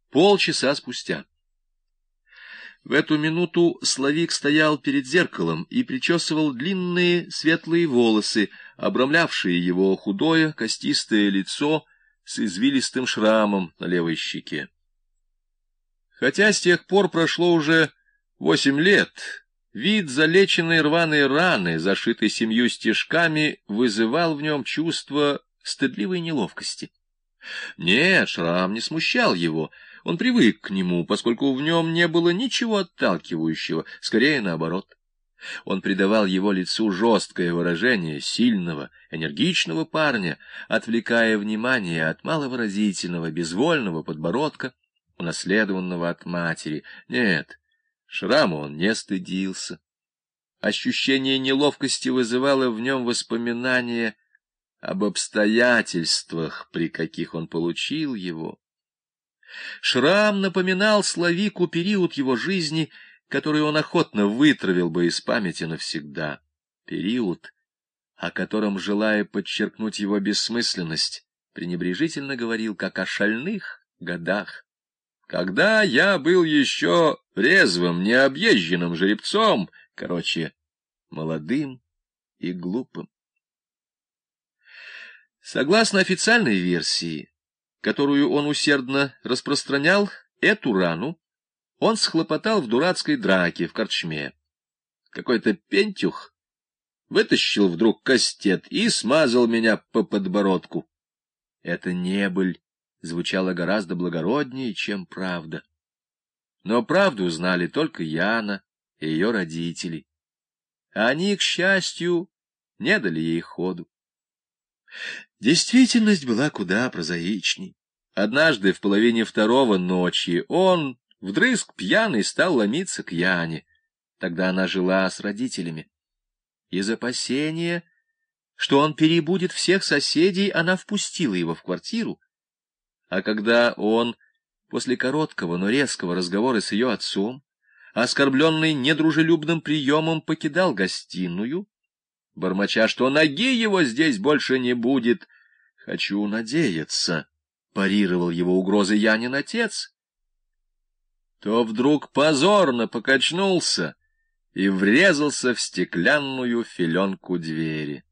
Полчаса спустя. В эту минуту Славик стоял перед зеркалом и причесывал длинные светлые волосы, обрамлявшие его худое костистое лицо с извилистым шрамом на левой щеке. Хотя с тех пор прошло уже 8 лет, вид залеченной рваной раны, зашитой 7 стежками, вызывал в нем чувство стыдливой неловкости. Нет, шрам не смущал его. Он привык к нему, поскольку в нем не было ничего отталкивающего, скорее наоборот. Он придавал его лицу жесткое выражение сильного, энергичного парня, отвлекая внимание от маловыразительного, безвольного подбородка, унаследованного от матери. Нет, шрама он не стыдился. Ощущение неловкости вызывало в нем воспоминания об обстоятельствах, при каких он получил его. Шрам напоминал Славику период его жизни, который он охотно вытравил бы из памяти навсегда. Период, о котором, желая подчеркнуть его бессмысленность, пренебрежительно говорил, как о шальных годах. Когда я был еще резвым, необъезженным жеребцом, короче, молодым и глупым. Согласно официальной версии, которую он усердно распространял, эту рану он схлопотал в дурацкой драке в корчме. Какой-то пентюх вытащил вдруг кастет и смазал меня по подбородку. Эта небыль звучала гораздо благороднее, чем правда. Но правду знали только Яна и ее родители. Они, к счастью, не дали ей ходу. Действительность была куда прозаичней. Однажды в половине 2 ночи он, вдрызг пьяный, стал ломиться к Яне. Тогда она жила с родителями. Из опасения, что он перебудет всех соседей, она впустила его в квартиру. А когда он, после короткого, но резкого разговора с ее отцом, оскорбленный недружелюбным приемом, покидал гостиную, бормоча, что ноги его здесь больше не будет, «Хочу надеяться», — парировал его угрозы Янин отец, то вдруг позорно покачнулся и врезался в стеклянную филенку двери.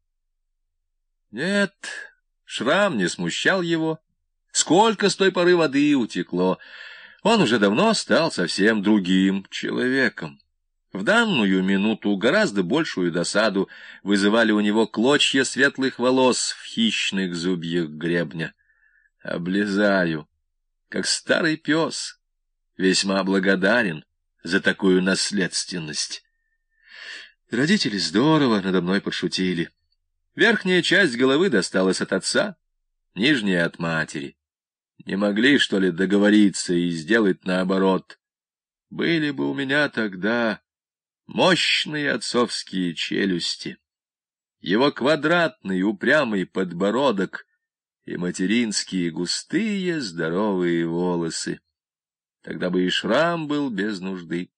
Нет, шрам не смущал его. Сколько с той поры воды утекло! Он уже давно стал совсем другим человеком. В данную минуту гораздо большую досаду вызывали у него клочья светлых волос в хищных зубьях гребня. Облизаю, как старый пес, весьма благодарен за такую наследственность. Родители здорово надо мной подшутили. Верхняя часть головы досталась от отца, нижняя — от матери. Не могли, что ли, договориться и сделать наоборот? Были бы у меня тогда мощные отцовские челюсти, его квадратный упрямый подбородок и материнские густые здоровые волосы. Тогда бы и шрам был без нужды.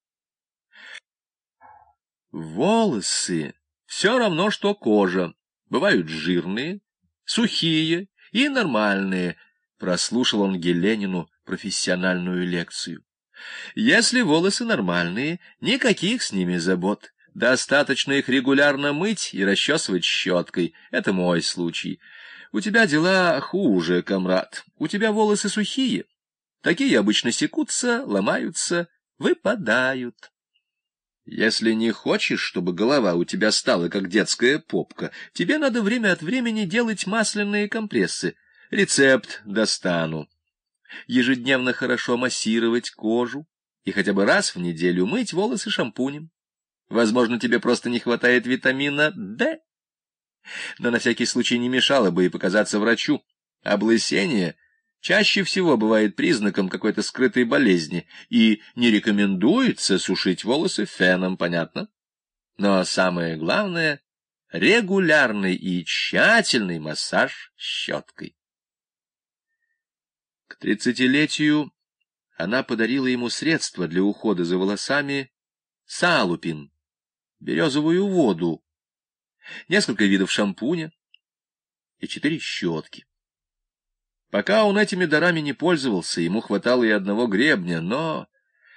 Волосы все равно, что кожа. Бывают жирные, сухие и нормальные. Прослушал он Геленину профессиональную лекцию. Если волосы нормальные, никаких с ними забот. Достаточно их регулярно мыть и расчесывать щеткой. Это мой случай. У тебя дела хуже, комрад. У тебя волосы сухие. Такие обычно секутся, ломаются, выпадают. Если не хочешь, чтобы голова у тебя стала как детская попка, тебе надо время от времени делать масляные компрессы. Рецепт достану. Ежедневно хорошо массировать кожу и хотя бы раз в неделю мыть волосы шампунем. Возможно, тебе просто не хватает витамина D. Но на всякий случай не мешало бы и показаться врачу. Облысение чаще всего бывает признаком какой-то скрытой болезни, и не рекомендуется сушить волосы феном, понятно? Но самое главное — регулярный и тщательный массаж щеткой. К 30-летию она подарила ему средства для ухода за волосами салупин, березовую воду, несколько видов шампуня и 4 щетки. Пока он этими дарами не пользовался, ему хватало и одного гребня, но